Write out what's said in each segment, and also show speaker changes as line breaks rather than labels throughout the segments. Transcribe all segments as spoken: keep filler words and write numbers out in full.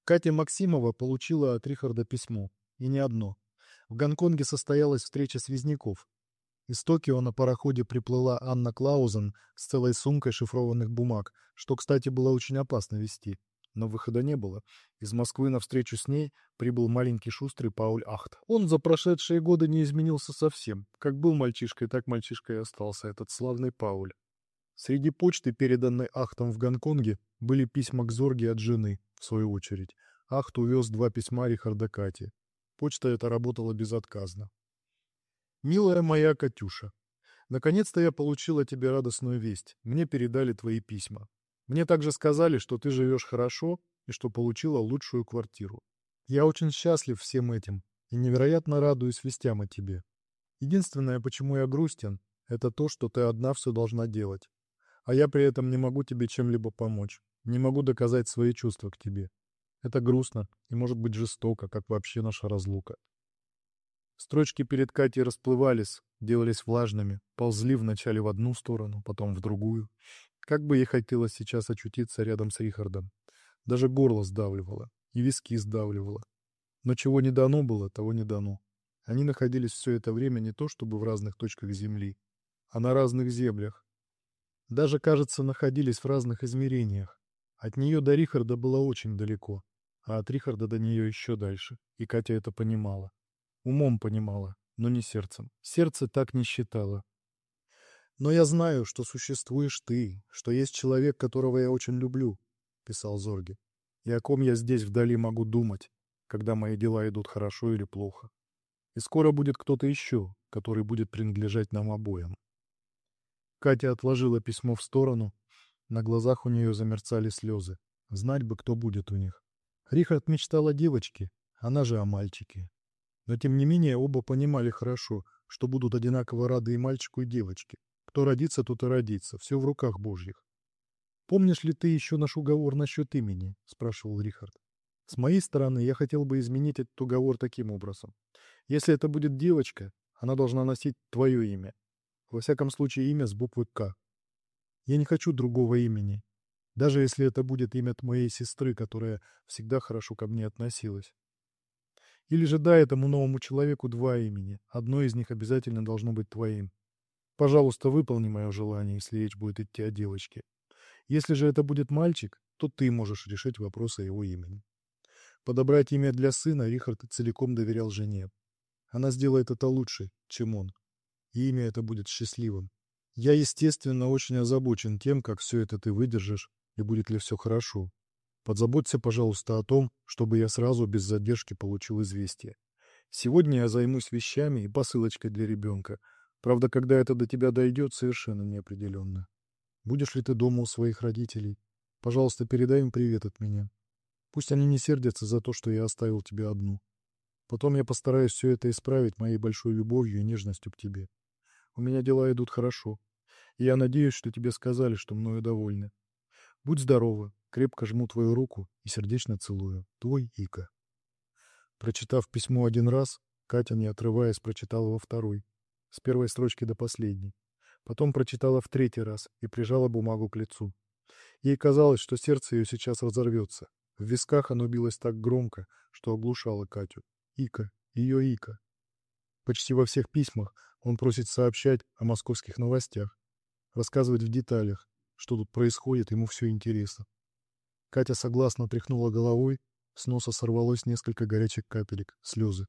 Катя Максимова получила от Рихарда письмо. И не одно. В Гонконге состоялась встреча связняков. Из Токио на пароходе приплыла Анна Клаузен с целой сумкой шифрованных бумаг, что, кстати, было очень опасно вести. Но выхода не было. Из Москвы на встречу с ней прибыл маленький шустрый Пауль Ахт. Он за прошедшие годы не изменился совсем. Как был мальчишкой, так мальчишкой и остался этот славный Пауль. Среди почты, переданной Ахтом в Гонконге, были письма к Зорге от жены, в свою очередь. Ахт увез два письма Рихарда Кате. Почта эта работала безотказно. «Милая моя Катюша, наконец-то я получил от тебя радостную весть. Мне передали твои письма. Мне также сказали, что ты живешь хорошо и что получила лучшую квартиру. Я очень счастлив всем этим и невероятно радуюсь вестям о тебе. Единственное, почему я грустен, это то, что ты одна все должна делать. А я при этом не могу тебе чем-либо помочь, не могу доказать свои чувства к тебе. Это грустно и может быть жестоко, как вообще наша разлука». Строчки перед Катей расплывались, делались влажными, ползли вначале в одну сторону, потом в другую. Как бы ей хотелось сейчас очутиться рядом с Рихардом. Даже горло сдавливало, и виски сдавливало. Но чего не дано было, того не дано. Они находились все это время не то чтобы в разных точках Земли, а на разных землях. Даже, кажется, находились в разных измерениях. От нее до Рихарда было очень далеко, а от Рихарда до нее еще дальше, и Катя это понимала. Умом понимала, но не сердцем. Сердце так не считало. «Но я знаю, что существуешь ты, что есть человек, которого я очень люблю», — писал Зорге, «и о ком я здесь вдали могу думать, когда мои дела идут хорошо или плохо. И скоро будет кто-то еще, который будет принадлежать нам обоим». Катя отложила письмо в сторону. На глазах у нее замерцали слезы. Знать бы, кто будет у них. Рихард мечтал о девочке, она же о мальчике. Но тем не менее оба понимали хорошо, что будут одинаково рады и мальчику, и девочке. Кто родится, тот и родится. Все в руках Божьих. «Помнишь ли ты еще наш уговор насчет имени?» – спрашивал Рихард. «С моей стороны, я хотел бы изменить этот уговор таким образом. Если это будет девочка, она должна носить твое имя. Во всяком случае, имя с буквы «К». Я не хочу другого имени, даже если это будет имя моей сестры, которая всегда хорошо ко мне относилась. Или же дай этому новому человеку два имени. Одно из них обязательно должно быть твоим. Пожалуйста, выполни мое желание, если речь будет идти о девочке. Если же это будет мальчик, то ты можешь решить вопрос о его имени». Подобрать имя для сына Рихард целиком доверял жене. Она сделает это лучше, чем он. И имя это будет счастливым. «Я, естественно, очень озабочен тем, как все это ты выдержишь и будет ли все хорошо. Подзаботься, пожалуйста, о том, чтобы я сразу без задержки получил известие. Сегодня я займусь вещами и посылочкой для ребенка. Правда, когда это до тебя дойдет, совершенно неопределенно. Будешь ли ты дома у своих родителей? Пожалуйста, передай им привет от меня. Пусть они не сердятся за то, что я оставил тебя одну. Потом я постараюсь все это исправить моей большой любовью и нежностью к тебе. У меня дела идут хорошо, и я надеюсь, что тебе сказали, что мною довольны. Будь здорова, крепко жму твою руку и сердечно целую. Твой Ика». Прочитав письмо один раз, Катя, не отрываясь, прочитала во второй, с первой строчки до последней. Потом прочитала в третий раз и прижала бумагу к лицу. Ей казалось, что сердце ее сейчас разорвется. В висках оно билось так громко, что оглушало Катю. Ика, ее Ика. Почти во всех письмах он просит сообщать о московских новостях, рассказывать в деталях, что тут происходит, ему все интересно. Катя согласно тряхнула головой, с носа сорвалось несколько горячих капелек, слезы.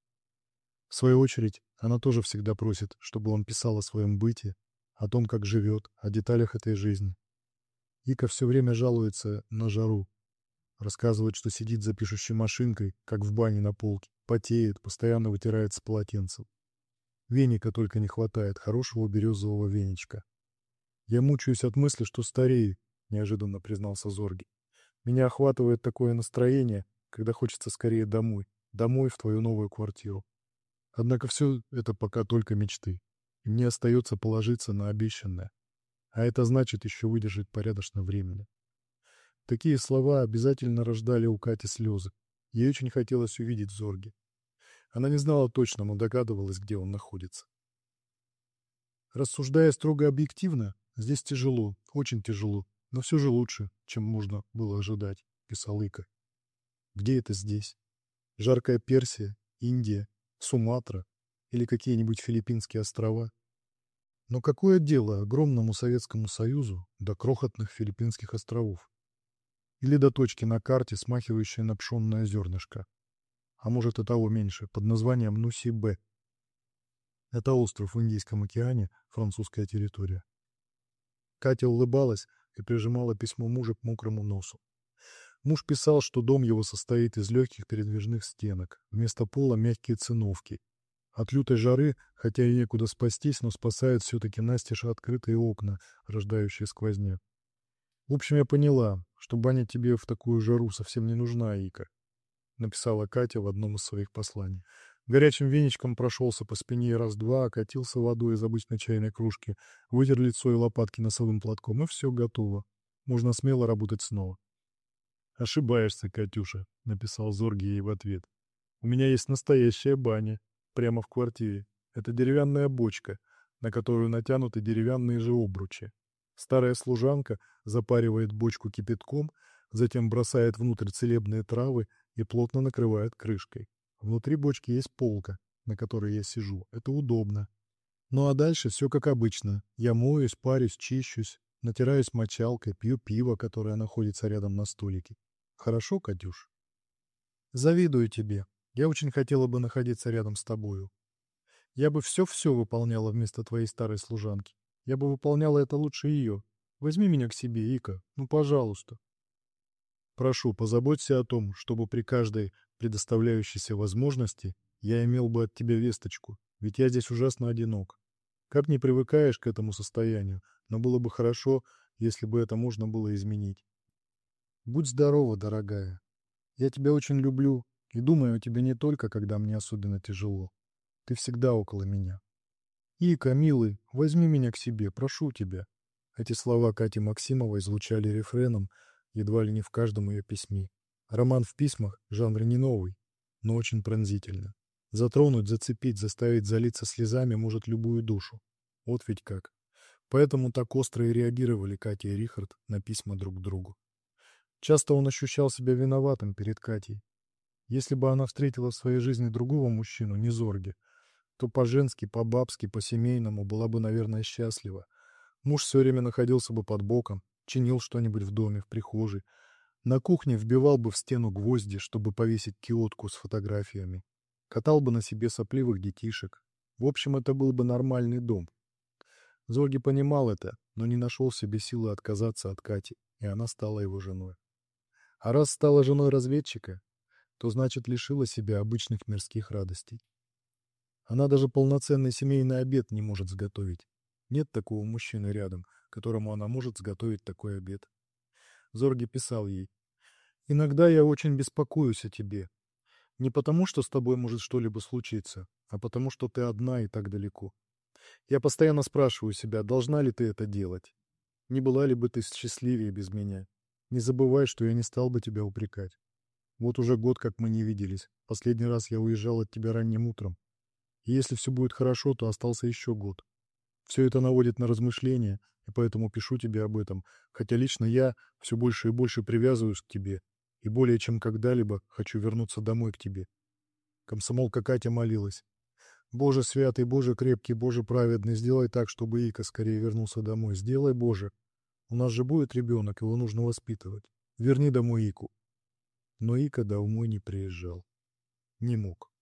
В свою очередь, она тоже всегда просит, чтобы он писал о своем быте, о том, как живет, о деталях этой жизни. Ика все время жалуется на жару. Рассказывает, что сидит за пишущей машинкой, как в бане на полке, потеет, постоянно вытирает с полотенцем. Веника только не хватает, хорошего березового веничка. «Я мучаюсь от мысли, что старею», — неожиданно признался Зорги. «Меня охватывает такое настроение, когда хочется скорее домой, домой в твою новую квартиру. Однако все это пока только мечты, и мне остается положиться на обещанное. А это значит еще выдержать порядочно времени». Такие слова обязательно рождали у Кати слезы. Ей очень хотелось увидеть Зорги. Она не знала точно, но догадывалась, где он находится. Рассуждая строго объективно, здесь тяжело, очень тяжело, но все же лучше, чем можно было ожидать, писал Ика. Где это здесь? Жаркая Персия, Индия, Суматра или какие-нибудь Филиппинские острова? Но какое дело огромному Советскому Союзу до крохотных Филиппинских островов? Или до точки на карте, смахивающей на пшенное зернышко? А может и того меньше, под названием Нуси-Б. Это остров в Индийском океане, французская территория. Катя улыбалась и прижимала письмо мужа к мокрому носу. Муж писал, что дом его состоит из легких передвижных стенок, вместо пола мягкие циновки. От лютой жары, хотя и некуда спастись, но спасают все-таки настежь открытые окна, рождающие сквозняк. В общем, я поняла, что баня тебе в такую жару совсем не нужна, Ика, написала Катя в одном из своих посланий. Горячим веничком прошелся по спине раз-два, окатился водой из обычной чайной кружки, вытер лицо и лопатки носовым платком, и все готово. Можно смело работать снова. «Ошибаешься, Катюша», — написал Зорги ей в ответ. «У меня есть настоящая баня, прямо в квартире. Это деревянная бочка, на которую натянуты деревянные же обручи. Старая служанка запаривает бочку кипятком, затем бросает внутрь целебные травы и плотно накрывает крышкой. Внутри бочки есть полка, на которой я сижу. Это удобно. Ну а дальше все как обычно. Я моюсь, парюсь, чищусь, натираюсь мочалкой, пью пиво, которое находится рядом на столике. Хорошо, Катюш? Завидую тебе. Я очень хотела бы находиться рядом с тобою. Я бы все-все выполняла вместо твоей старой служанки. Я бы выполняла это лучше ее. Возьми меня к себе, Ика. Ну, пожалуйста. Прошу, позаботься о том, чтобы при каждой предоставляющейся возможности я имел бы от тебя весточку, ведь я здесь ужасно одинок. Как не привыкаешь к этому состоянию, но было бы хорошо, если бы это можно было изменить. Будь здорова, дорогая. Я тебя очень люблю и думаю о тебе не только, когда мне особенно тяжело. Ты всегда около меня. Ика, милый, возьми меня к себе, прошу тебя. Эти слова Кати Максимовой звучали рефреном едва ли не в каждом ее письме. Роман в письмах — жанр не новый, но очень пронзительно. Затронуть, зацепить, заставить залиться слезами может любую душу. Вот ведь как. Поэтому так остро и реагировали Катя и Рихард на письма друг к другу. Часто он ощущал себя виноватым перед Катей. Если бы она встретила в своей жизни другого мужчину, не Зорге, то по-женски, по-бабски, по-семейному была бы, наверное, счастлива. Муж все время находился бы под боком, чинил что-нибудь в доме, в прихожей. На кухне вбивал бы в стену гвозди, чтобы повесить киотку с фотографиями. Катал бы на себе сопливых детишек. В общем, это был бы нормальный дом. Зорги понимал это, но не нашел в себе силы отказаться от Кати, и она стала его женой. А раз стала женой разведчика, то значит лишила себя обычных мирских радостей. Она даже полноценный семейный обед не может сготовить. Нет такого мужчины рядом, которому она может сготовить такой обед. Зорги писал ей: «Иногда я очень беспокоюсь о тебе. Не потому, что с тобой может что-либо случиться, а потому, что ты одна и так далеко. Я постоянно спрашиваю себя, должна ли ты это делать? Не была ли бы ты счастливее без меня? Не забывай, что я не стал бы тебя упрекать. Вот уже год, как мы не виделись. Последний раз я уезжал от тебя ранним утром. И если все будет хорошо, то остался еще год. Все это наводит на размышления, и поэтому пишу тебе об этом, хотя лично я все больше и больше привязываюсь к тебе, и более чем когда-либо хочу вернуться домой к тебе». Комсомолка Катя молилась: «Боже святый, Боже крепкий, Боже праведный, сделай так, чтобы Ика скорее вернулся домой. Сделай, Боже. У нас же будет ребенок, его нужно воспитывать. Верни домой Ику». Но Ика домой не приезжал. Не мог.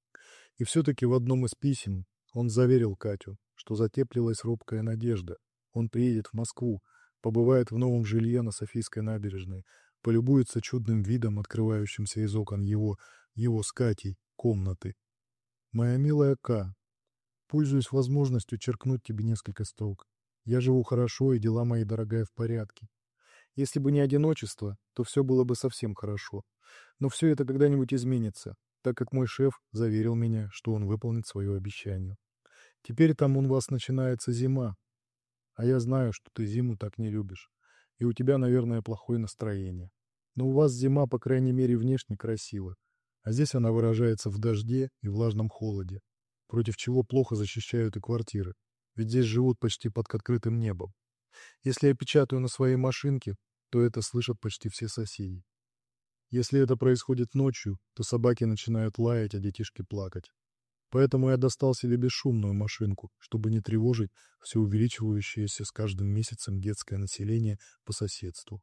И все-таки в одном из писем он заверил Катю, что затеплилась робкая надежда. Он приедет в Москву, побывает в новом жилье на Софийской набережной, полюбуется чудным видом, открывающимся из окон его, его с Катей, комнаты. «Моя милая Ка, пользуюсь возможностью черкнуть тебе несколько строк. Я живу хорошо, и дела мои, дорогая, в порядке. Если бы не одиночество, то все было бы совсем хорошо. Но все это когда-нибудь изменится, так как мой шеф заверил меня, что он выполнит свое обещание. Теперь там у вас начинается зима, а я знаю, что ты зиму так не любишь, и у тебя, наверное, плохое настроение. Но у вас зима, по крайней мере, внешне красива, а здесь она выражается в дожде и влажном холоде, против чего плохо защищают и квартиры, ведь здесь живут почти под открытым небом. Если я печатаю на своей машинке, то это слышат почти все соседи. Если это происходит ночью, то собаки начинают лаять, а детишки плакать. Поэтому я достал себе бесшумную машинку, чтобы не тревожить все увеличивающееся с каждым месяцем детское население по соседству.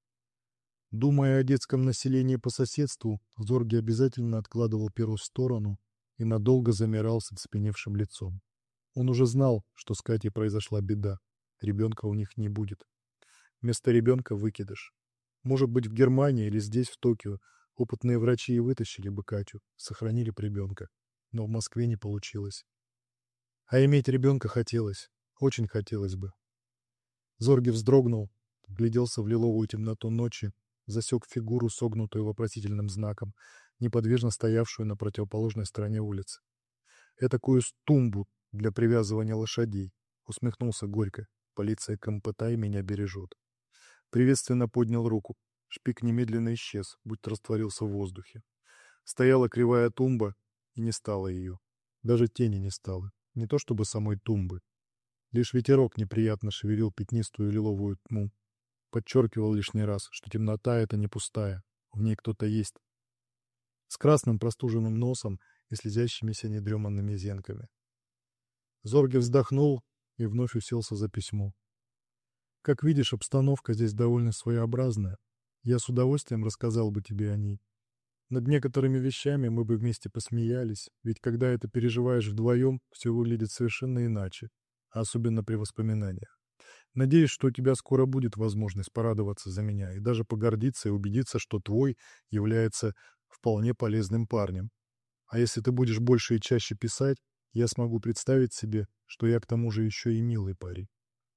Думая о детском населении по соседству, Зорги обязательно откладывал перо в сторону и надолго замирал с оцепеневшим лицом. Он уже знал, что с Катей произошла беда. Ребенка у них не будет. Вместо ребенка выкидыш. Может быть, в Германии или здесь, в Токио, опытные врачи и вытащили бы Катю, сохранили бы ребенка. Но в Москве не получилось. А иметь ребенка хотелось. Очень хотелось бы. Зорги вздрогнул, вгляделся в лиловую темноту ночи, засек фигуру, согнутую вопросительным знаком, неподвижно стоявшую на противоположной стороне улицы. Этакую тумбу для привязывания лошадей. Усмехнулся горько. Полиция Кампетай меня бережет. Приветственно поднял руку. Шпик немедленно исчез, будто растворился в воздухе. Стояла кривая тумба, и не стало ее. Даже тени не стало. Не то чтобы самой тумбы. Лишь ветерок неприятно шевелил пятнистую лиловую тьму. Подчеркивал лишний раз, что темнота — это не пустая. В ней кто-то есть. С красным простуженным носом и слезящимися недреманными зенками. Зорге вздохнул и вновь уселся за письмо. Как видишь, обстановка здесь довольно своеобразная. Я с удовольствием рассказал бы тебе о ней. Над некоторыми вещами мы бы вместе посмеялись, ведь когда это переживаешь вдвоем, все выглядит совершенно иначе, особенно при воспоминаниях. Надеюсь, что у тебя скоро будет возможность порадоваться за меня и даже погордиться и убедиться, что твой является вполне полезным парнем. А если ты будешь больше и чаще писать, я смогу представить себе, что я к тому же еще и милый парень.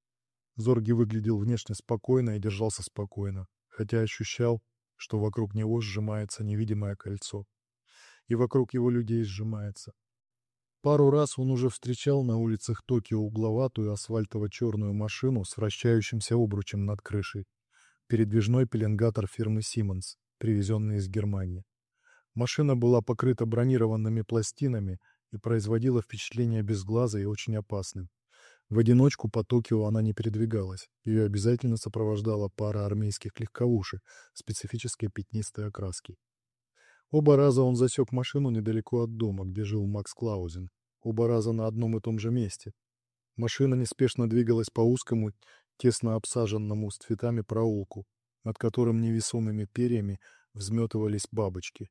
Зорги выглядел внешне спокойно и держался спокойно, хотя ощущал, что вокруг него сжимается невидимое кольцо. И вокруг его людей сжимается. Пару раз он уже встречал на улицах Токио угловатую асфальтово-черную машину с вращающимся обручем над крышей. Передвижной пеленгатор фирмы Siemens, привезенный из Германии. Машина была покрыта бронированными пластинами и производила впечатление безглазой и очень опасным. В одиночку по Токио она не передвигалась. Ее обязательно сопровождала пара армейских легковушек специфической пятнистой окраски. Оба раза он засек машину недалеко от дома, где жил Макс Клаузен. Оба раза на одном и том же месте. Машина неспешно двигалась по узкому, тесно обсаженному с цветами проулку, над которым невесомыми перьями взметывались бабочки.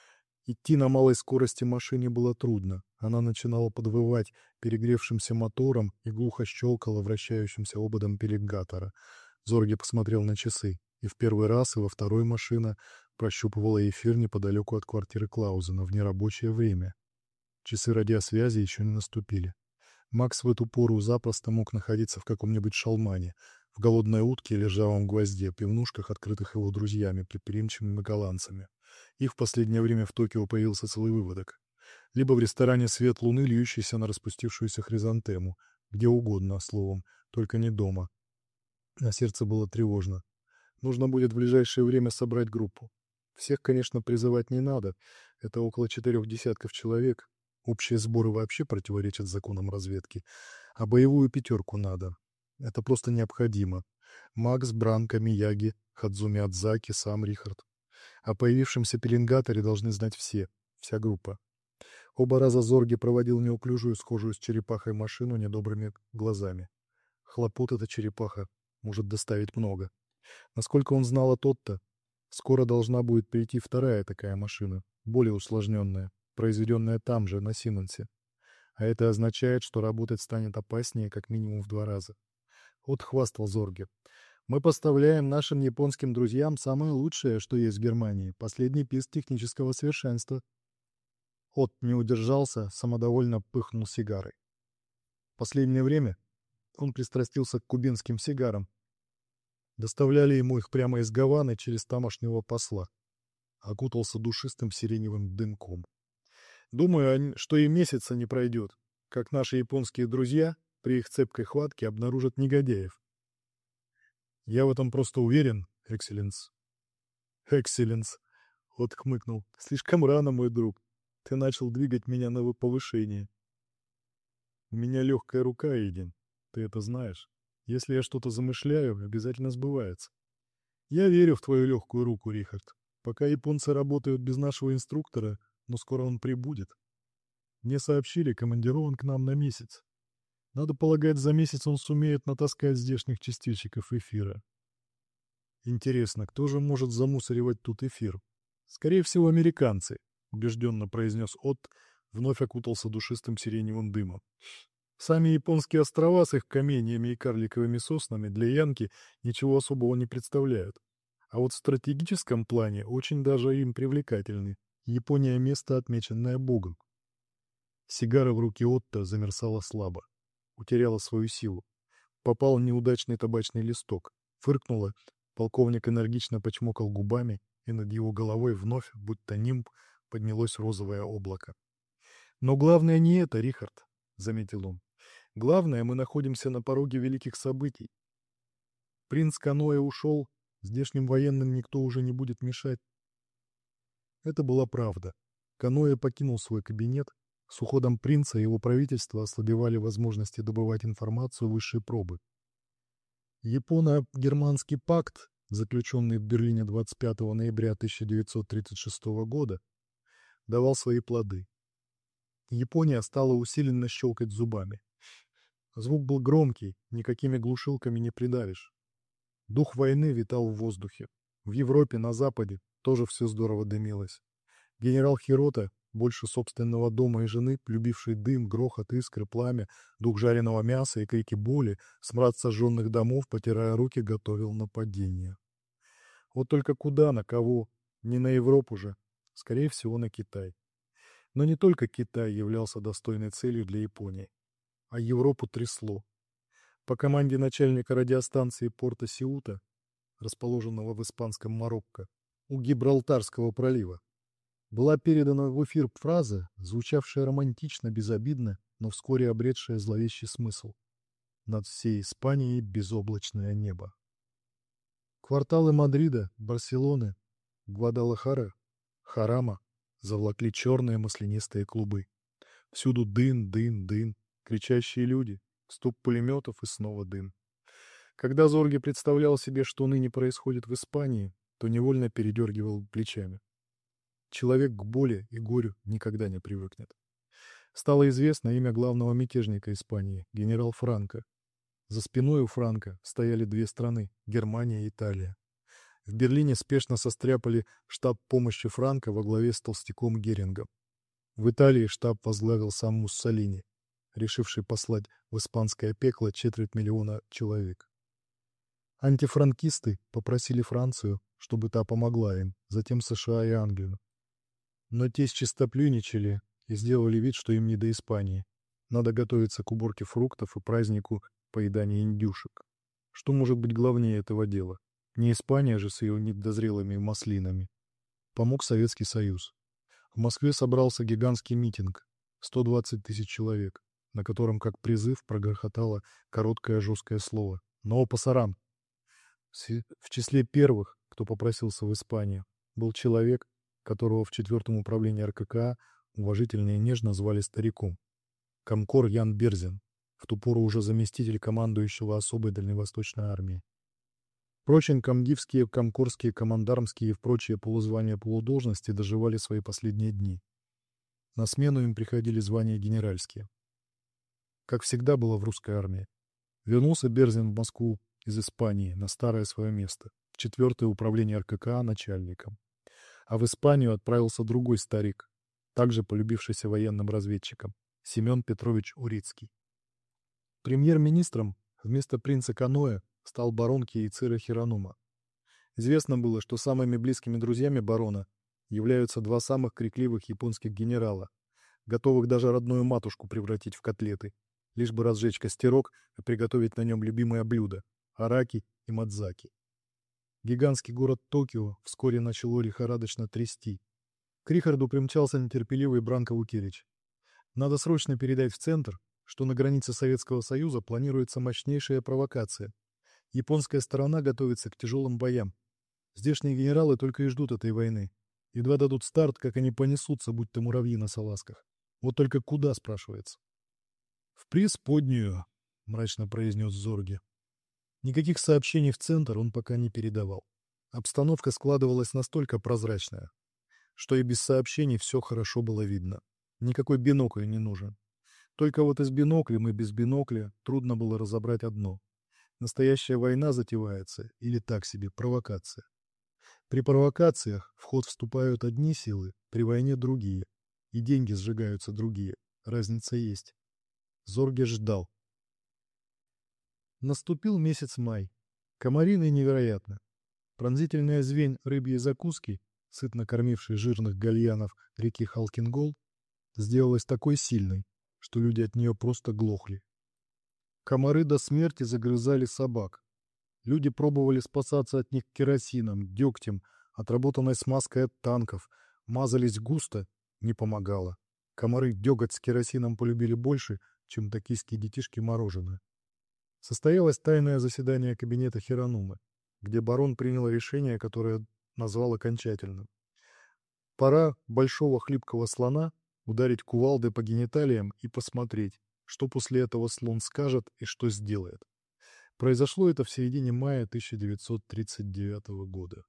Идти на малой скорости машине было трудно. Она начинала подвывать перегревшимся мотором и глухо щелкала вращающимся ободом пеленгатора. Зорги посмотрел на часы. И в первый раз, и во второй машина прощупывала эфир неподалеку от квартиры Клаузена в нерабочее время. Часы радиосвязи еще не наступили. Макс в эту пору запросто мог находиться в каком-нибудь шалмане, в голодной утке или ржавом гвозде, пивнушках, открытых его друзьями, предприимчивыми голландцами. Их в последнее время в Токио появился целый выводок. Либо в ресторане «Свет луны», льющийся на распустившуюся хризантему. Где угодно, словом, только не дома. На сердце было тревожно. Нужно будет в ближайшее время собрать группу. Всех, конечно, призывать не надо. Это около четырех десятков человек. Общие сборы вообще противоречат законам разведки. А боевую пятерку надо. Это просто необходимо. Макс, Бранко, Мияги, Хадзуми Адзаки, сам Рихард. О появившемся пеленгаторе должны знать все. Вся группа. Оба раза Зорги проводил неуклюжую, схожую с черепахой машину недобрыми глазами. Хлопот эта черепаха может доставить много. Насколько он знал о Тотто, скоро должна будет прийти вторая такая машина, более усложненная, произведенная там же, на Сименсе. А это означает, что работать станет опаснее как минимум в два раза. Вот хвастал Зорге. Мы поставляем нашим японским друзьям самое лучшее, что есть в Германии, последний писк технического совершенства. От не удержался, самодовольно пыхнул сигарой. В последнее время он пристрастился к кубинским сигарам. Доставляли ему их прямо из Гаваны через тамошнего посла. Окутался душистым сиреневым дымком. Думаю, что и месяца не пройдет, как наши японские друзья при их цепкой хватке обнаружат негодяев. Я в этом просто уверен, экселленс. Экселленс, вот хмыкнул. Слишком рано, мой друг. Ты начал двигать меня на повышение. У меня легкая рука, Эйдин. Ты это знаешь. Если я что-то замышляю, обязательно сбывается. Я верю в твою легкую руку, Рихард. Пока японцы работают без нашего инструктора, но скоро он прибудет. Мне сообщили, командирован к нам на месяц. Надо полагать, за месяц он сумеет натаскать здешних частичек эфира. Интересно, кто же может замусоривать тут эфир? Скорее всего, американцы, убежденно произнес Отт, вновь окутался душистым сиреневым дымом. Сами японские острова с их каменьями и карликовыми соснами для Янки ничего особого не представляют. А вот в стратегическом плане очень даже им привлекательны. Япония — место, отмеченное Богом. Сигара в руке Отто замерцала слабо. Утеряла свою силу. Попал неудачный табачный листок. Фыркнула. Полковник энергично почмокал губами, и над его головой вновь, будто нимб, поднялось розовое облако. «Но главное не это, Рихард», — заметил он. «Главное, мы находимся на пороге великих событий. Принц Каноэ ушел, здешним военным никто уже не будет мешать». Это была правда. Каноэ покинул свой кабинет. С уходом принца его правительства ослабевали возможности добывать информацию высшей пробы. Японо-германский пакт, заключенный в Берлине двадцать пятого ноября тысяча девятьсот тридцать шестого года, давал свои плоды. Япония стала усиленно щелкать зубами. Звук был громкий, никакими глушилками не придавишь. Дух войны витал в воздухе. В Европе, на Западе, тоже все здорово дымилось. Генерал Хирота, больше собственного дома и жены, любивший дым, грохот, искры, пламя, дух жареного мяса и крики боли, смрад сожженных домов, потирая руки, готовил нападение. Вот только куда, на кого? Не на Европу же. Скорее всего, на Китай. Но не только Китай являлся достойной целью для Японии, а Европу трясло. По команде начальника радиостанции порта Сеута, расположенного в испанском Марокко, у Гибралтарского пролива, была передана в эфир фраза, звучавшая романтично, безобидно, но вскоре обретшая зловещий смысл. Над всей Испанией безоблачное небо. Кварталы Мадрида, Барселоны, Гвадалахара, Харама заволокли черные маслянистые клубы. Всюду дым, дым, дым, кричащие люди, стук пулеметов и снова дым. Когда Зорге представлял себе, что ныне происходит в Испании, то невольно передергивал плечами. Человек к боли и горю никогда не привыкнет. Стало известно имя главного мятежника Испании, генерал Франко. За спиной у Франко стояли две страны – Германия и Италия. В Берлине спешно состряпали штаб помощи Франко во главе с толстяком Герингом. В Италии штаб возглавил сам Муссолини, решивший послать в испанское пекло четверть миллиона человек. Антифранкисты попросили Францию, чтобы та помогла им, затем США и Англию. Но те счистоплюйничали и сделали вид, что им не до Испании. Надо готовиться к уборке фруктов и празднику поедания индюшек. Что может быть главнее этого дела? Не Испания же с ее недозрелыми маслинами. Помог Советский Союз. В Москве собрался гигантский митинг. сто двадцать тысяч человек, на котором как призыв прогрохотало короткое жесткое слово «Но пасаран». В числе первых, кто попросился в Испанию, был человек, которого в четвертом управлении эр ка ка а уважительно и нежно звали стариком. Комкор Ян Берзин, в ту пору уже заместитель командующего особой дальневосточной армии. Впрочем, комдивские, комкорские, командармские и прочие полузвания полудолжности доживали свои последние дни. На смену им приходили звания генеральские. Как всегда было в русской армии. Вернулся Берзин в Москву из Испании на старое свое место, в четвертое управление эр ка ка а начальником. А в Испанию отправился другой старик, также полюбившийся военным разведчиком, Семен Петрович Урицкий. Премьер-министром вместо принца Каноэ стал барон Киицира Хиранума. Известно было, что самыми близкими друзьями барона являются два самых крикливых японских генерала, готовых даже родную матушку превратить в котлеты, лишь бы разжечь костерок и приготовить на нем любимое блюдо – араки и мадзаки. Гигантский город Токио вскоре начало лихорадочно трясти. К Рихарду примчался нетерпеливый Бранко Вукерич. Надо срочно передать в центр, что на границе Советского Союза планируется мощнейшая провокация. Японская сторона готовится к тяжелым боям. Здешние генералы только и ждут этой войны. Едва дадут старт, как они понесутся, будто муравьи на салазках. Вот только куда, спрашивается? — В преисподнюю, — мрачно произнес Зорге. Никаких сообщений в центр он пока не передавал. Обстановка складывалась настолько прозрачная, что и без сообщений все хорошо было видно. Никакой бинокль не нужен. Только вот и с биноклем, и без бинокля трудно было разобрать одно. Настоящая война затевается или так себе провокация. При провокациях в ход вступают одни силы, при войне другие. И деньги сжигаются другие. Разница есть. Зорге ждал. Наступил месяц май. Комарины невероятно. Пронзительная звень рыбьей закуски, сытно кормившей жирных гальянов реки Халкингол, сделалась такой сильной, что люди от нее просто глохли. Комары до смерти загрызали собак. Люди пробовали спасаться от них керосином, дегтем, отработанной смазкой от танков, мазались густо, не помогало. Комары деготь с керосином полюбили больше, чем токийские детишки мороженое. Состоялось тайное заседание кабинета Хиранумы, где барон принял решение, которое назвал окончательным. Пора большого хлипкого слона ударить кувалдой по гениталиям и посмотреть, что после этого слон скажет и что сделает. Произошло это в середине мая тысяча девятьсот тридцать девятого года.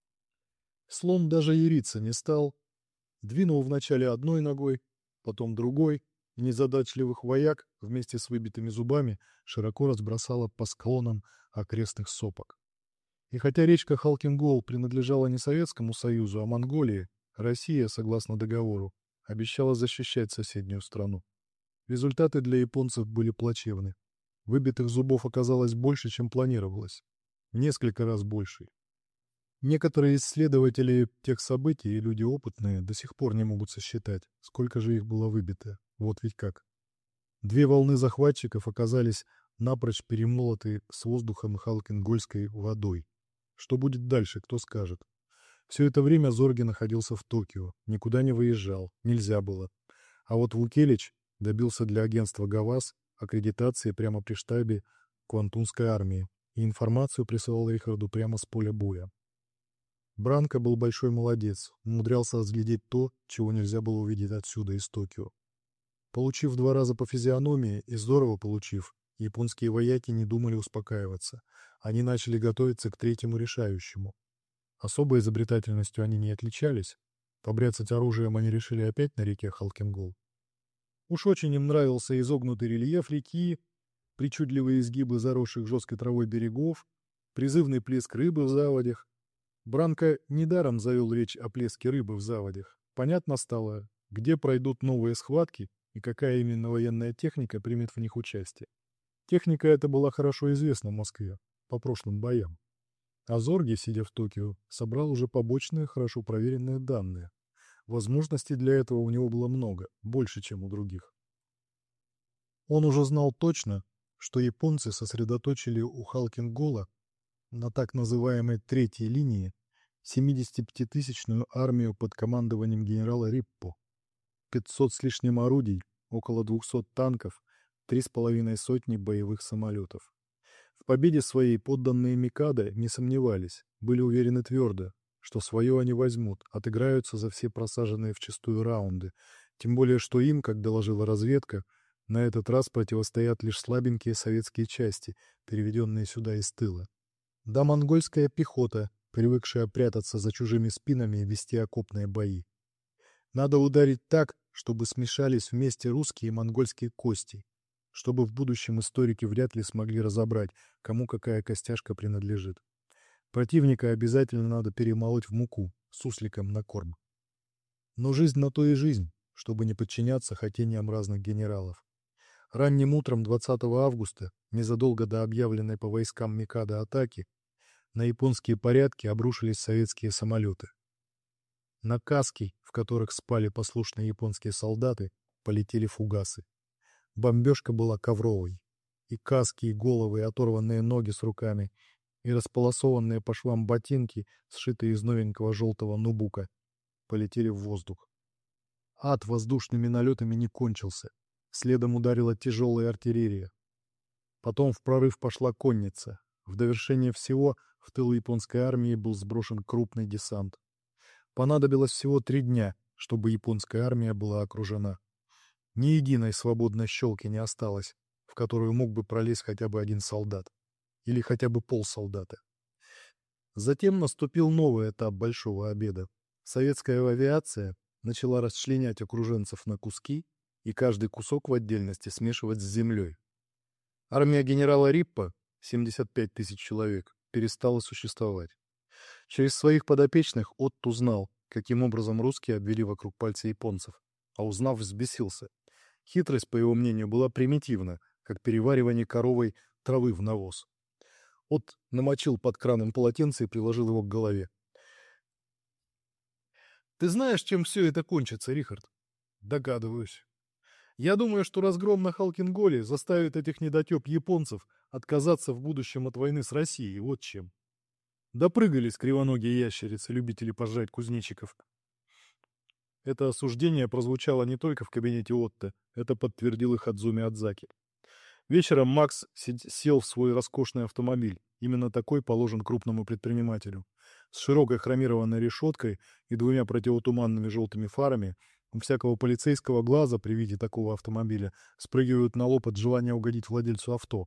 Слон даже яриться не стал, двинул вначале одной ногой, потом другой, и незадачливых вояк вместе с выбитыми зубами широко разбросало по склонам окрестных сопок. И хотя речка Халкингол принадлежала не Советскому Союзу, а Монголии, Россия, согласно договору, обещала защищать соседнюю страну. Результаты для японцев были плачевны. Выбитых зубов оказалось больше, чем планировалось. В несколько раз больше. Некоторые исследователи тех событий и люди опытные до сих пор не могут сосчитать, сколько же их было выбито. Вот ведь как. Две волны захватчиков оказались напрочь перемолоты с воздухом Халкингольской водой. Что будет дальше, кто скажет. Все это время Зорге находился в Токио, никуда не выезжал, нельзя было. А вот Вукелич добился для агентства ГАВАЗ аккредитации прямо при штабе Квантунской армии и информацию присылал Рихарду прямо с поля боя. Бранко был большой молодец, умудрялся разглядеть то, чего нельзя было увидеть отсюда, из Токио. Получив два раза по физиономии и здорово получив, японские вояки не думали успокаиваться. Они начали готовиться к третьему решающему. Особой изобретательностью они не отличались. Побряцать оружием они решили опять на реке Халкингол. Уж очень им нравился изогнутый рельеф реки, причудливые изгибы заросших жесткой травой берегов, призывный плеск рыбы в заводях. Бранко недаром завел речь о плеске рыбы в заводях. Понятно стало, где пройдут новые схватки и какая именно военная техника примет в них участие. Техника эта была хорошо известна в Москве по прошлым боям. А Зорге, сидя в Токио, собрал уже побочные, хорошо проверенные данные. Возможностей для этого у него было много, больше, чем у других. Он уже знал точно, что японцы сосредоточили у Халкингола на так называемой третьей линии семидесятипятитысячную армию под командованием генерала Риппо, пятьсот с лишним орудий, около двухсот танков, три с половиной сотни боевых самолетов. В победе своей подданные Микадо не сомневались, были уверены твердо, что свое они возьмут, отыграются за все просаженные вчистую раунды, тем более что им, как доложила разведка, на этот раз противостоят лишь слабенькие советские части, переведенные сюда из тыла. Да монгольская пехота, привыкшая прятаться за чужими спинами и вести окопные бои. Надо ударить так, чтобы смешались вместе русские и монгольские кости, чтобы в будущем историки вряд ли смогли разобрать, кому какая костяшка принадлежит. Противника обязательно надо перемолоть в муку, сусликом на корм. Но жизнь на то и жизнь, чтобы не подчиняться хотениям разных генералов. Ранним утром двадцатого августа, незадолго до объявленной по войскам Микадо атаки, на японские порядки обрушились советские самолеты. На каски, в которых спали послушные японские солдаты, полетели фугасы. Бомбежка была ковровой. И каски, и головы, и оторванные ноги с руками, и располосованные по швам ботинки, сшитые из новенького желтого нубука, полетели в воздух. Ад воздушными налетами не кончился. Следом ударила тяжелая артиллерия. Потом в прорыв пошла конница. В довершение всего в тыл японской армии был сброшен крупный десант. Понадобилось всего три дня, чтобы японская армия была окружена. Ни единой свободной щелки не осталось, в которую мог бы пролезть хотя бы один солдат. Или хотя бы полсолдата. Затем наступил новый этап большого обеда. Советская авиация начала расчленять окруженцев на куски и каждый кусок в отдельности смешивать с землей. Армия генерала Риппа, семьдесят пять тысяч человек, перестала существовать. Через своих подопечных Отт узнал, каким образом русские обвели вокруг пальца японцев, а узнав, взбесился. Хитрость, по его мнению, была примитивна, как переваривание коровой травы в навоз. Отт намочил под краном полотенце и приложил его к голове. «Ты знаешь, чем все это кончится, Рихард?» «Догадываюсь. Я думаю, что разгром на Халкинголе заставит этих недотеп японцев отказаться в будущем от войны с Россией. Вот чем. Допрыгались кривоногие ящерицы, любители пожрать кузнечиков». Это осуждение прозвучало не только в кабинете Отто, это подтвердил и Хадзуми Адзаки. Вечером Макс сел в свой роскошный автомобиль. Именно такой положен крупному предпринимателю. С широкой хромированной решеткой и двумя противотуманными желтыми фарами у всякого полицейского глаза при виде такого автомобиля спрыгивают на лоб от желания угодить владельцу авто.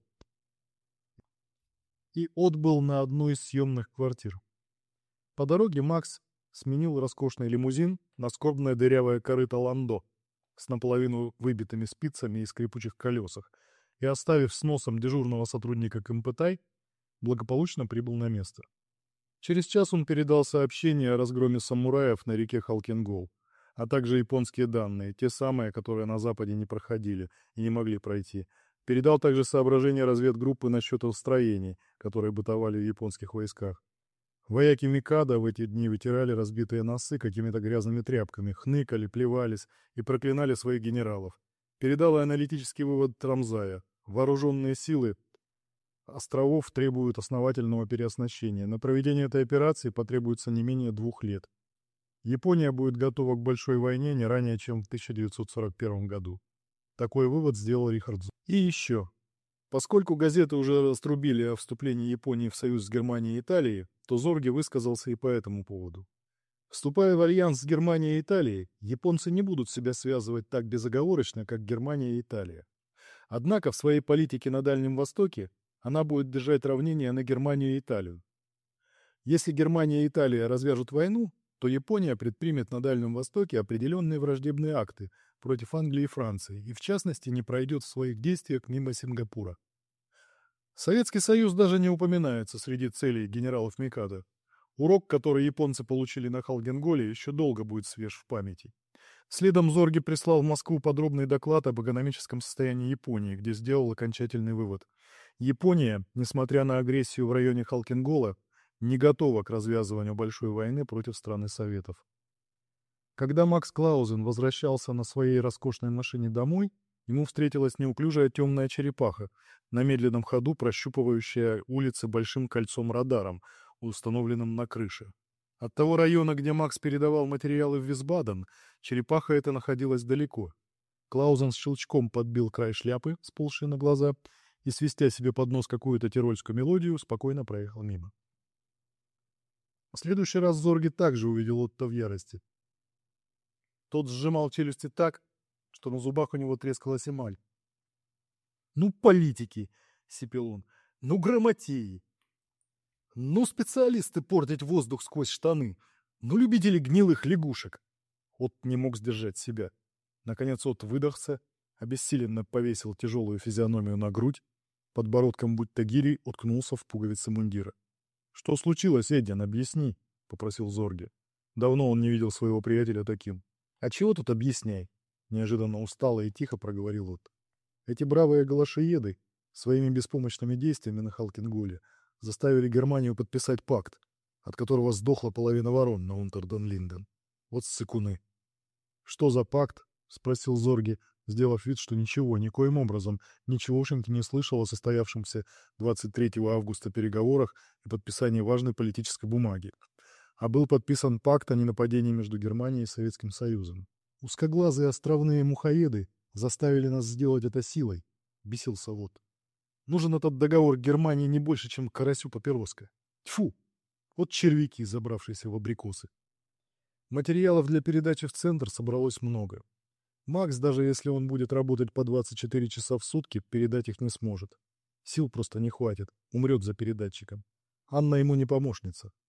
И отбыл на одну из съемных квартир. По дороге Макс сменил роскошный лимузин на скорбное дырявое корыто ландо с наполовину выбитыми спицами и скрипучих колесах, и, оставив с носом дежурного сотрудника Кэмпэтай, благополучно прибыл на место. Через час он передал сообщение о разгроме самураев на реке Халкингол, а также японские данные, те самые, которые на Западе не проходили и не могли пройти. Передал также соображения разведгруппы насчет устроений, которые бытовали в японских войсках. Вояки Микадо в эти дни вытирали разбитые носы какими-то грязными тряпками, хныкали, плевались и проклинали своих генералов. Передал и аналитический вывод Трамзая. Вооруженные силы островов требуют основательного переоснащения. На проведение этой операции потребуется не менее двух лет. Япония будет готова к большой войне не ранее, чем в тысяча девятьсот сорок первом году. Такой вывод сделал Рихард Зу. И еще. Поскольку газеты уже раструбили о вступлении Японии в союз с Германией и Италией, то Зорге высказался и по этому поводу. Вступая в альянс с Германией и Италией, японцы не будут себя связывать так безоговорочно, как Германия и Италия. Однако в своей политике на Дальнем Востоке она будет держать равнение на Германию и Италию. Если Германия и Италия развяжут войну, то Япония предпримет на Дальнем Востоке определенные враждебные акты против Англии и Франции и, в частности, не пройдет в своих действиях мимо Сингапура. Советский Союз даже не упоминается среди целей генералов Микадо. Урок, который японцы получили на Халкинголе, еще долго будет свеж в памяти. Следом Зорге прислал в Москву подробный доклад об экономическом состоянии Японии, где сделал окончательный вывод. Япония, несмотря на агрессию в районе Халкингола, не готова к развязыванию большой войны против страны Советов. Когда Макс Клаузен возвращался на своей роскошной машине домой, ему встретилась неуклюжая темная черепаха, на медленном ходу прощупывающая улицы большим кольцом-радаром, установленным на крыше. От того района, где Макс передавал материалы в Висбаден, черепаха эта находилась далеко. Клаузен с щелчком подбил край шляпы, сползшей на глаза, и, свистя себе под нос какую-то тирольскую мелодию, спокойно проехал мимо. В следующий раз Зорге также увидел Отто в ярости. Тот сжимал челюсти так, что на зубах у него трескалась эмаль. «Ну, политики!» — сипел он. «Ну, грамотеи! Ну, специалисты портить воздух сквозь штаны! Ну, любители гнилых лягушек!» Отто не мог сдержать себя. Наконец Отто выдохся, обессиленно повесил тяжелую физиономию на грудь, подбородком будто гирей уткнулся в пуговицы мундира. «Что случилось, Эддин, объясни», — попросил Зорге. Давно он не видел своего приятеля таким. «А чего тут объясняй?» — неожиданно устало и тихо проговорил Отто. «Эти бравые галашиеды своими беспомощными действиями на Халкинголе заставили Германию подписать пакт, от которого сдохла половина ворон на Унтерден-Линден. Вот ссыкуны». «Что за пакт?» — спросил Зорге, сделав вид, что ничего, никоим образом, ничегошеньки не слышал о состоявшемся двадцать третьего августа переговорах и подписании важной политической бумаги. А был подписан пакт о ненападении между Германией и Советским Союзом. «Узкоглазые островные мухоеды заставили нас сделать это силой», — бесился вот. «Нужен этот договор Германии не больше, чем карасю папироска. Тьфу! Вот червяки, забравшиеся в абрикосы». Материалов для передачи в центр собралось много. Макс, даже если он будет работать по двадцать четыре часа в сутки, передать их не сможет. Сил просто не хватит, умрет за передатчиком. Анна ему не помощница.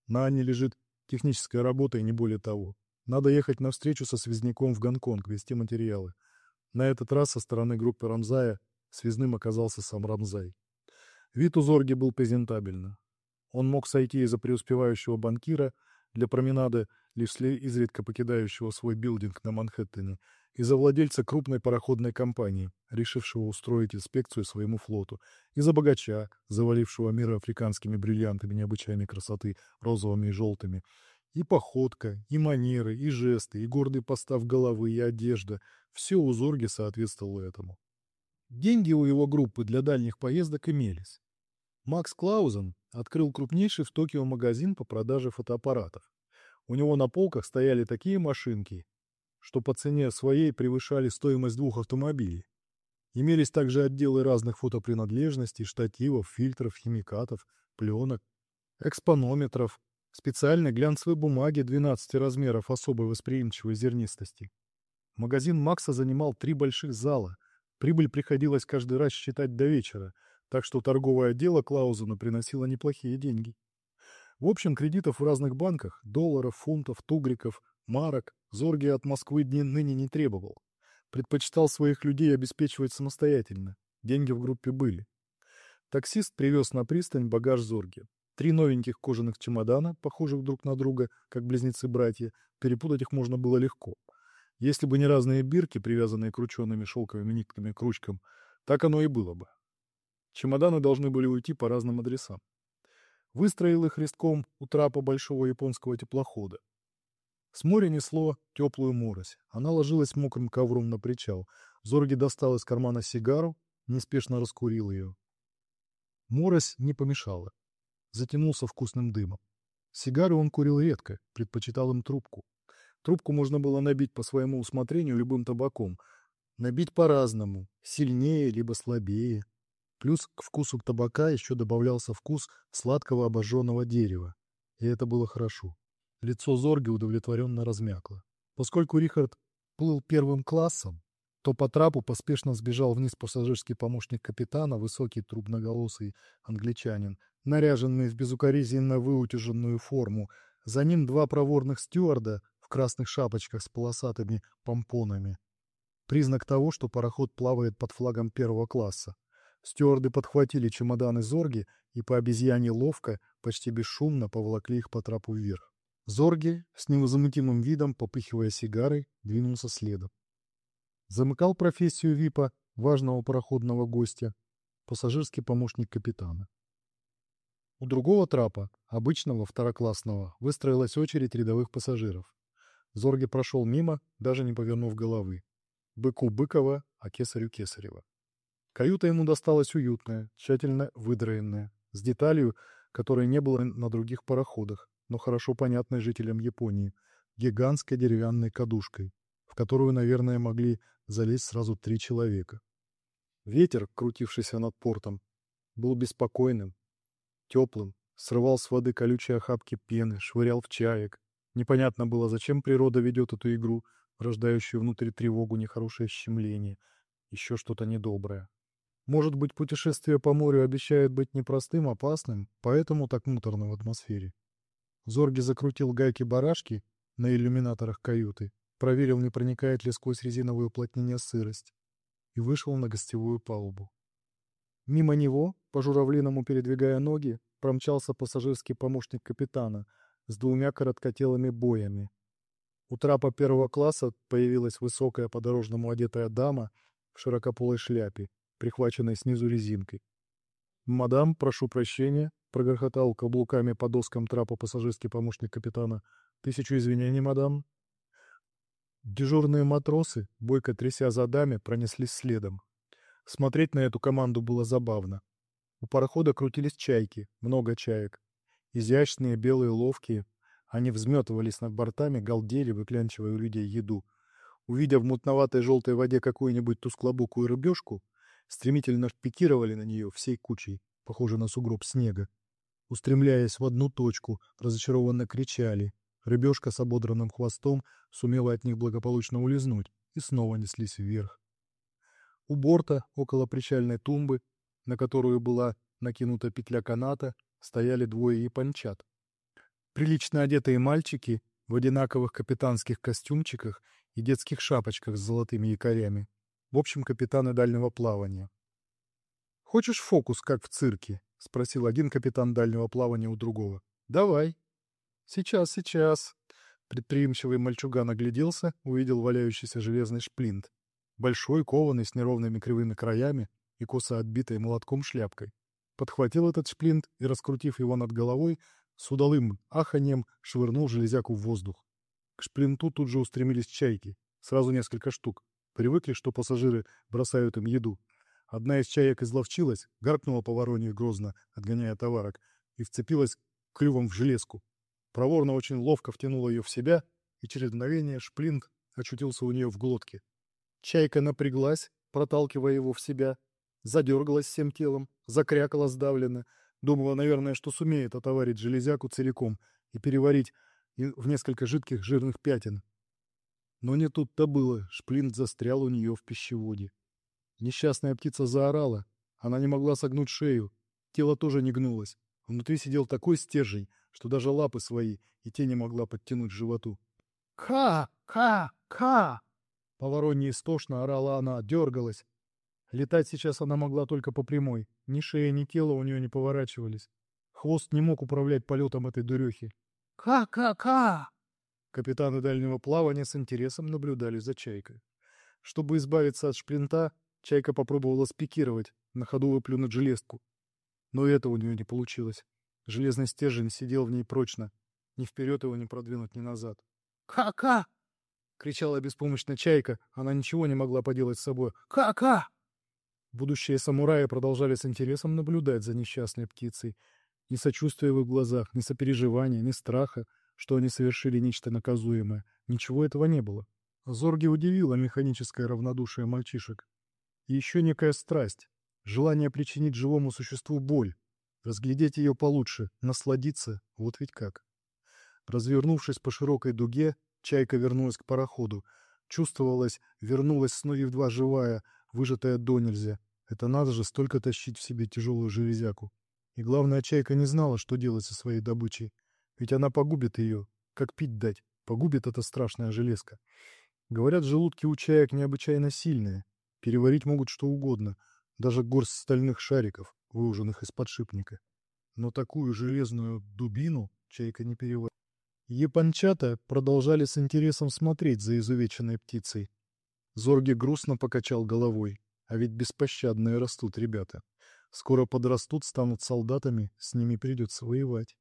На Анне лежит техническая работа и не более того. Надо ехать на встречу со связняком в Гонконг, везти материалы. На этот раз со стороны группы Рамзая связным оказался сам Рамзай. Вид у Зорги был презентабельно. Он мог сойти из-за преуспевающего банкира для променады, лишь изредка покидающего свой билдинг на Манхэттене, из-за владельца крупной пароходной компании, решившего устроить инспекцию своему флоту, из-за богача, завалившего мир африканскими бриллиантами необычайной красоты, розовыми и желтыми. И походка, и манеры, и жесты, и гордый постав головы, и одежда — все у Зорги соответствовало этому. Деньги у его группы для дальних поездок имелись. Макс Клаузен открыл крупнейший в Токио магазин по продаже фотоаппаратов. У него на полках стояли такие машинки, что по цене своей превышали стоимость двух автомобилей. Имелись также отделы разных фотопринадлежностей, штативов, фильтров, химикатов, пленок, экспонометров, специальной глянцевой бумаги двенадцати размеров особой восприимчивой зернистости. Магазин Макса занимал три больших зала. Прибыль приходилось каждый раз считать до вечера, так что торговое дело Клаузену приносило неплохие деньги. В общем, кредитов в разных банках, долларов, фунтов, тугриков, марок, Зорге от Москвы дни ныне не требовал. Предпочитал своих людей обеспечивать самостоятельно. Деньги в группе были. Таксист привез на пристань багаж Зорге. Три новеньких кожаных чемодана, похожих друг на друга, как близнецы-братья, перепутать их можно было легко. Если бы не разные бирки, привязанные крученными шелковыми нитками к ручкам, так оно и было бы. Чемоданы должны были уйти по разным адресам. Выстроил их ристком у трапа большого японского теплохода. С моря несло теплую морось. Она ложилась мокрым ковром на причал. Зорге достал из кармана сигару, неспешно раскурил ее. Морось не помешала. Затянулся вкусным дымом. Сигары он курил редко, предпочитал им трубку. Трубку можно было набить по своему усмотрению любым табаком. Набить по-разному, сильнее либо слабее. Плюс к вкусу табака еще добавлялся вкус сладкого обожженного дерева. И это было хорошо. Лицо Зорги удовлетворенно размякло. Поскольку Рихард плыл первым классом, то по трапу поспешно сбежал вниз пассажирский помощник капитана, высокий трубноголосый англичанин, наряженный в безукоризненно выутюженную форму. За ним два проворных стюарда в красных шапочках с полосатыми помпонами. Признак того, что пароход плавает под флагом первого класса. Стюарды подхватили чемоданы Зорги и по обезьяне ловко, почти бесшумно поволокли их по трапу вверх. Зорги, с невозмутимым видом, попыхивая сигарой, двинулся следом. Замыкал профессию ВИПа, важного пароходного гостя, пассажирский помощник капитана. У другого трапа, обычного второклассного, выстроилась очередь рядовых пассажиров. Зорги прошел мимо, даже не повернув головы. Быку Быкова, а кесарю Кесарева. Каюта ему досталась уютная, тщательно выдраенная, с деталью, которой не было на других пароходах, но хорошо понятной жителям Японии, гигантской деревянной кадушкой, в которую, наверное, могли залезть сразу три человека. Ветер, крутившийся над портом, был беспокойным, теплым, срывал с воды колючие охапки пены, швырял в чаек. Непонятно было, зачем природа ведет эту игру, рождающую внутри тревогу, нехорошее щемление, еще что-то недоброе. Может быть, путешествие по морю обещает быть непростым, опасным, поэтому так муторно в атмосфере. Зорги закрутил гайки-барашки на иллюминаторах каюты, проверил, не проникает ли сквозь резиновое уплотнение сырость, и вышел на гостевую палубу. Мимо него, по журавлиному передвигая ноги, промчался пассажирский помощник капитана с двумя короткотелыми боями. У трапа первого класса появилась высокая по-дорожному одетая дама в широкополой шляпе, прихваченной снизу резинкой. «Мадам, прошу прощения», — прогрохотал каблуками по доскам трапа пассажирский помощник капитана. «Тысячу извинений, мадам». Дежурные матросы, бойко тряся задами, пронеслись следом. Смотреть на эту команду было забавно. У парохода крутились чайки, много чаек. Изящные, белые, ловкие. Они взметывались над бортами, галдели, выклянчивая у людей еду. Увидев в мутноватой желтой воде какую-нибудь тусклобокую рыбешку, стремительно пикировали на нее всей кучей, похожей на сугроб снега. Устремляясь в одну точку, разочарованно кричали. Рыбешка с ободранным хвостом сумела от них благополучно улизнуть и снова неслись вверх. У борта, около причальной тумбы, на которую была накинута петля каната, стояли двое япончат. Прилично одетые мальчики в одинаковых капитанских костюмчиках и детских шапочках с золотыми якорями. В общем, капитаны дальнего плавания. «Хочешь фокус, как в цирке?» — спросил один капитан дальнего плавания у другого. «Давай». «Сейчас, сейчас». Предприимчивый мальчуган огляделся, увидел валяющийся железный шплинт. Большой, кованый, с неровными кривыми краями и косо отбитой молотком шляпкой. Подхватил этот шплинт и, раскрутив его над головой, с удалым аханьем швырнул железяку в воздух. К шплинту тут же устремились чайки. Сразу несколько штук. Привыкли, что пассажиры бросают им еду. Одна из чаек изловчилась, гаркнула по воронье грозно, отгоняя товарок, и вцепилась клювом в железку. Проворно очень ловко втянула ее в себя, и через мгновение шплинт очутился у нее в глотке. Чайка напряглась, проталкивая его в себя, задергалась всем телом, закрякала сдавленно, думала, наверное, что сумеет отоварить железяку целиком и переварить в несколько жидких жирных пятен. Но не тут-то было, шплинт застрял у нее в пищеводе. Несчастная птица заорала, она не могла согнуть шею, тело тоже не гнулось. Внутри сидел такой стержень, что даже лапы свои и те не могла подтянуть к животу. «Ка! Ка! Ка!» По воронье истошно орала она, дергалась. Летать сейчас она могла только по прямой. Ни шея, ни тело у нее не поворачивались. Хвост не мог управлять полетом этой дурехи. «Ка-ка-ка!» Капитаны дальнего плавания с интересом наблюдали за чайкой. Чтобы избавиться от шплинта, чайка попробовала спикировать, на ходу выплюнуть железку. Но и это у нее не получилось. Железный стержень сидел в ней прочно. Ни вперед его не продвинуть, ни назад. «Ка-ка!» — кричала беспомощно чайка. Она ничего не могла поделать с собой. «Ка-ка!» Будущие самураи продолжали с интересом наблюдать за несчастной птицей. Ни сочувствия в их глазах, ни сопереживания, ни страха, что они совершили нечто наказуемое. Ничего этого не было. Зорге удивило механическое равнодушие мальчишек. И еще некая страсть, желание причинить живому существу боль, разглядеть ее получше, насладиться, вот ведь как. Развернувшись по широкой дуге, чайка вернулась к пароходу. Чувствовалась, вернулась с ноги в два живая, выжатая донельзя. Это надо же столько тащить в себе тяжелую железяку. И главное, чайка не знала, что делать со своей добычей. Ведь она погубит ее, как пить дать, погубит эта страшная железка. Говорят, желудки у чаек необычайно сильные. Переварить могут что угодно, даже горсть стальных шариков, выуженных из подшипника. Но такую железную дубину чайка не переварит. Япончата продолжали с интересом смотреть за изувеченной птицей. Зорге грустно покачал головой. А ведь беспощадные растут ребята. Скоро подрастут, станут солдатами, с ними придется воевать.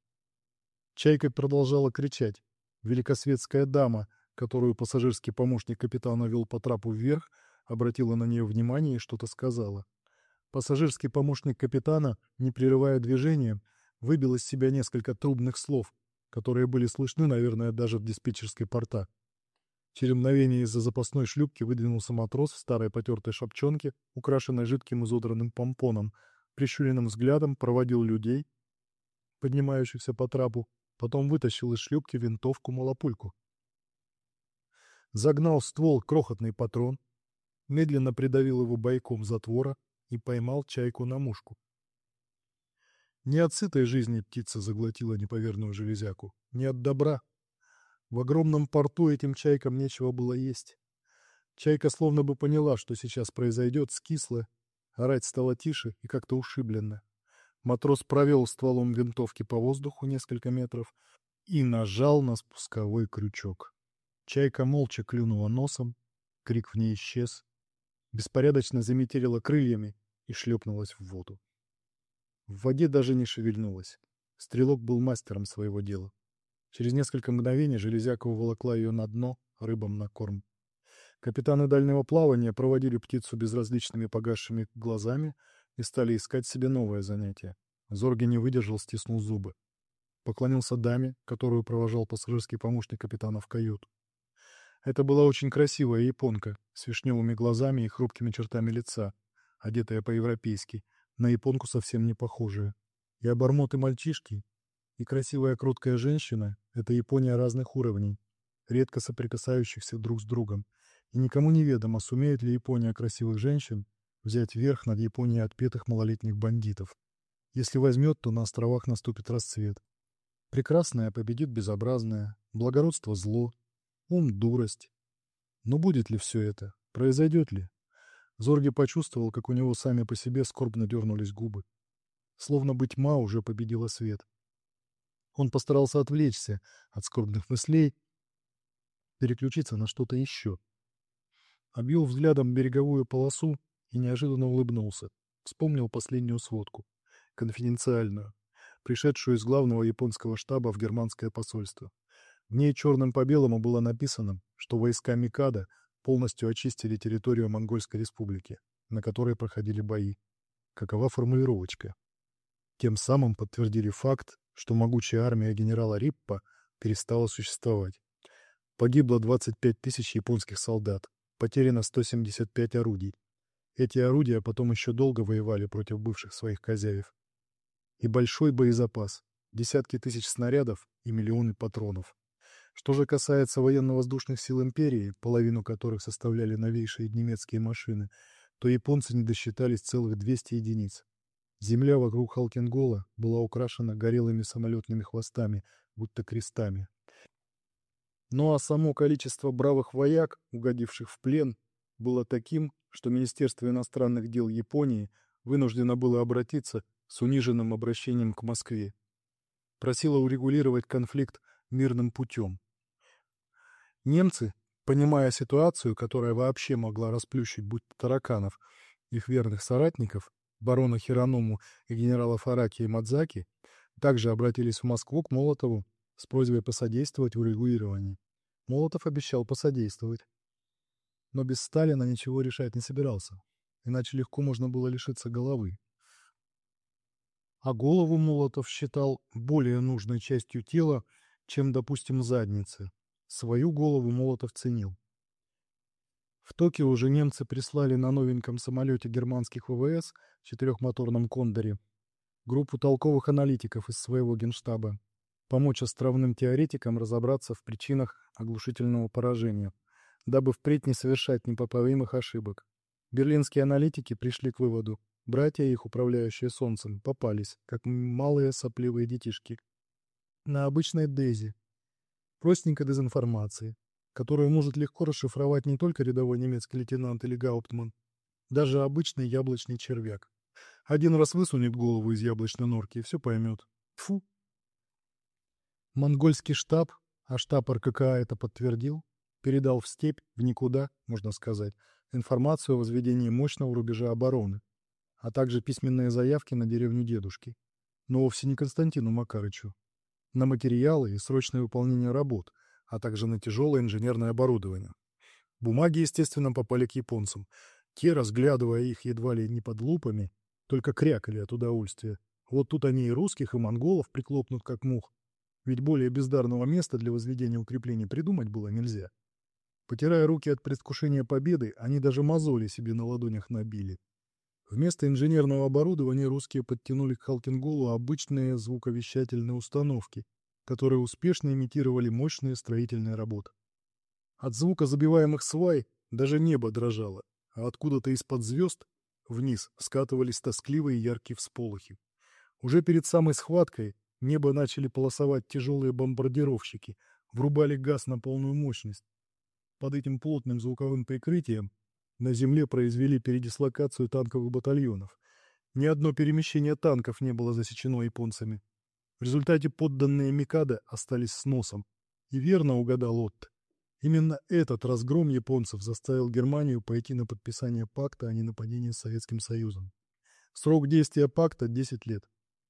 Чайка продолжала кричать. Великосветская дама, которую пассажирский помощник капитана вел по трапу вверх, обратила на нее внимание и что-то сказала. Пассажирский помощник капитана, не прерывая движения, выбил из себя несколько трубных слов, которые были слышны, наверное, даже в диспетчерской порта. Через мгновение из-за запасной шлюпки выдвинулся матрос в старой потертой шапчонке, украшенной жидким изодранным помпоном, прищуренным взглядом проводил людей, поднимающихся по трапу, потом вытащил из шлюпки винтовку-малопульку. Загнал в ствол крохотный патрон, медленно придавил его бойком затвора и поймал чайку на мушку. Не от сытой жизни птица заглотила неповерную железяку, не от добра. В огромном порту этим чайкам нечего было есть. Чайка словно бы поняла, что сейчас произойдет, скисла, орать стало тише и как-то ушибленно. Матрос провел стволом винтовки по воздуху несколько метров и нажал на спусковой крючок. Чайка молча клюнула носом, крик в ней исчез, беспорядочно заметелила крыльями и шлепнулась в воду. В воде даже не шевельнулась. Стрелок был мастером своего дела. Через несколько мгновений железяка уволокла ее на дно, рыбам на корм. Капитаны дальнего плавания проводили птицу безразличными погасшими глазами и стали искать себе новое занятие. Зорге не выдержал, стиснул зубы. Поклонился даме, которую провожал пассажирский помощник капитана в каюту. Это была очень красивая японка, с вишневыми глазами и хрупкими чертами лица, одетая по-европейски, на японку совсем не похожая. И обормоты мальчишки, и красивая кроткая женщина — это Япония разных уровней, редко соприкасающихся друг с другом. И никому неведомо, сумеет ли Япония красивых женщин взять верх над Японией отпетых малолетних бандитов. Если возьмет, то на островах наступит расцвет. Прекрасное победит безобразное, благородство — зло, ум — дурость. Но будет ли все это? Произойдет ли? Зорге почувствовал, как у него сами по себе скорбно дернулись губы. Словно бы тьма уже победила свет. Он постарался отвлечься от скорбных мыслей, переключиться на что-то еще. Обвел взглядом береговую полосу и неожиданно улыбнулся. Вспомнил последнюю сводку, конфиденциальную, пришедшую из главного японского штаба в германское посольство. В ней черным по белому было написано, что войска Микадо полностью очистили территорию Монгольской республики, на которой проходили бои. Какова формулировочка? Тем самым подтвердили факт, что могучая армия генерала Риппа перестала существовать. Погибло двадцать пять тысяч японских солдат, потеряно сто семьдесят пять орудий. Эти орудия потом еще долго воевали против бывших своих хозяев. И большой боезапас, десятки тысяч снарядов и миллионы патронов. Что же касается военно-воздушных сил империи, половину которых составляли новейшие немецкие машины, то японцы не досчитались целых двести единиц. Земля вокруг Халкингола была украшена горелыми самолетными хвостами, будто крестами. Ну а само количество бравых вояк, угодивших в плен, было таким, что Министерство иностранных дел Японии вынуждено было обратиться с униженным обращением к Москве. Просило урегулировать конфликт мирным путем. Немцы, понимая ситуацию, которая вообще могла расплющить будто тараканов их верных соратников, барона Хироному и генералов Араки и Мадзаки, также обратились в Москву к Молотову с просьбой посодействовать в урегулировании. Молотов обещал посодействовать. Но без Сталина ничего решать не собирался, иначе легко можно было лишиться головы. А голову Молотов считал более нужной частью тела, чем, допустим, задницы. Свою голову Молотов ценил. В Токио уже немцы прислали на новеньком самолете германских ВВС, четырехмоторном «Кондоре», группу толковых аналитиков из своего генштаба, помочь островным теоретикам разобраться в причинах оглушительного поражения, дабы впредь не совершать непоправимых ошибок. Берлинские аналитики пришли к выводу: братья их, управляющие Солнцем, попались, как малые сопливые детишки, на обычной Дейзи, простенькой дезинформации, которую может легко расшифровать не только рядовой немецкий лейтенант или гауптман, даже обычный яблочный червяк. Один раз высунет голову из яблочной норки и все поймет. Тьфу! Монгольский штаб, а штаб РККА это подтвердил, передал в степь, в никуда, можно сказать, информацию о возведении мощного рубежа обороны, а также письменные заявки на деревню дедушки. Но вовсе не Константину Макарычу. На материалы и срочное выполнение работ, а также на тяжелое инженерное оборудование. Бумаги, естественно, попали к японцам. Те, разглядывая их едва ли не под лупами, только крякали от удовольствия. Вот тут они и русских, и монголов приклопнут как мух. Ведь более бездарного места для возведения укреплений придумать было нельзя. Потирая руки от предвкушения победы, они даже мозоли себе на ладонях набили. Вместо инженерного оборудования русские подтянули к Халкинголу обычные звуковещательные установки, которые успешно имитировали мощные строительные работы. От звука забиваемых свай даже небо дрожало, а откуда-то из-под звезд вниз скатывались тоскливые яркие всполохи. Уже перед самой схваткой небо начали полосовать тяжелые бомбардировщики, врубали газ на полную мощность. Под этим плотным звуковым прикрытием на земле произвели передислокацию танковых батальонов. Ни одно перемещение танков не было засечено японцами. В результате подданные Микадо остались с носом. И верно угадал Отто. Именно этот разгром японцев заставил Германию пойти на подписание пакта о ненападении с Советским Союзом. Срок действия пакта – десять лет.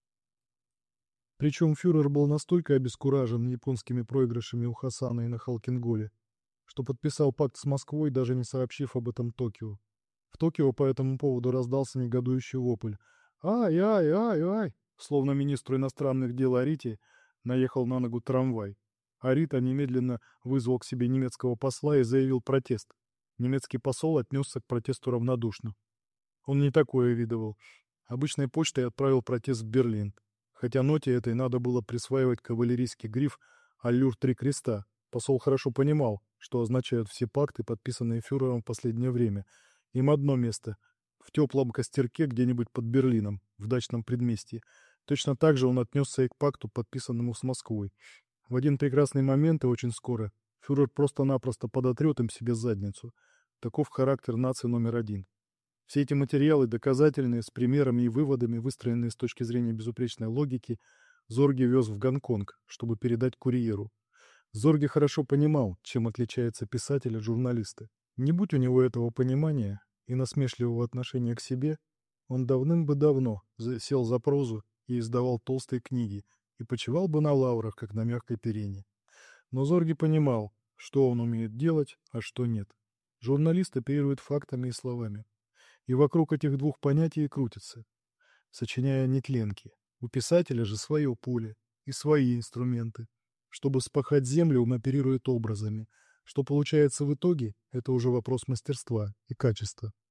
Причем фюрер был настолько обескуражен японскими проигрышами у Хасана и на Халкинголе, что подписал пакт с Москвой, даже не сообщив об этом Токио. В Токио по этому поводу раздался негодующий вопль. «Ай-ай-ай-ай!» Словно министру иностранных дел Арити наехал на ногу трамвай. Арита немедленно вызвал к себе немецкого посла и заявил протест. Немецкий посол отнесся к протесту равнодушно. Он не такое видывал. Обычной почтой отправил протест в Берлин. Хотя ноте этой надо было присваивать кавалерийский гриф «Аллюр три креста». Посол хорошо понимал, что означают все пакты, подписанные фюрером в последнее время. Им одно место — в теплом костерке где-нибудь под Берлином, в дачном предместье. Точно так же он отнесся и к пакту, подписанному с Москвой. В один прекрасный момент и очень скоро фюрер просто-напросто подотрет им себе задницу. Таков характер нации номер один. Все эти материалы, доказательные, с примерами и выводами, выстроенные с точки зрения безупречной логики, Зорге вез в Гонконг, чтобы передать курьеру. Зорге хорошо понимал, чем отличается писатель от журналиста. Не будь у него этого понимания и насмешливого отношения к себе, он давным бы давно сел за прозу и издавал толстые книги, и почивал бы на лаврах, как на мягкой перине. Но Зорге понимал, что он умеет делать, а что нет. Журналист оперирует фактами и словами. И вокруг этих двух понятий и крутится, сочиняя нетленки. У писателя же свое поле и свои инструменты. Чтобы спахать землю, он оперирует образами. Что получается в итоге, это уже вопрос мастерства и качества.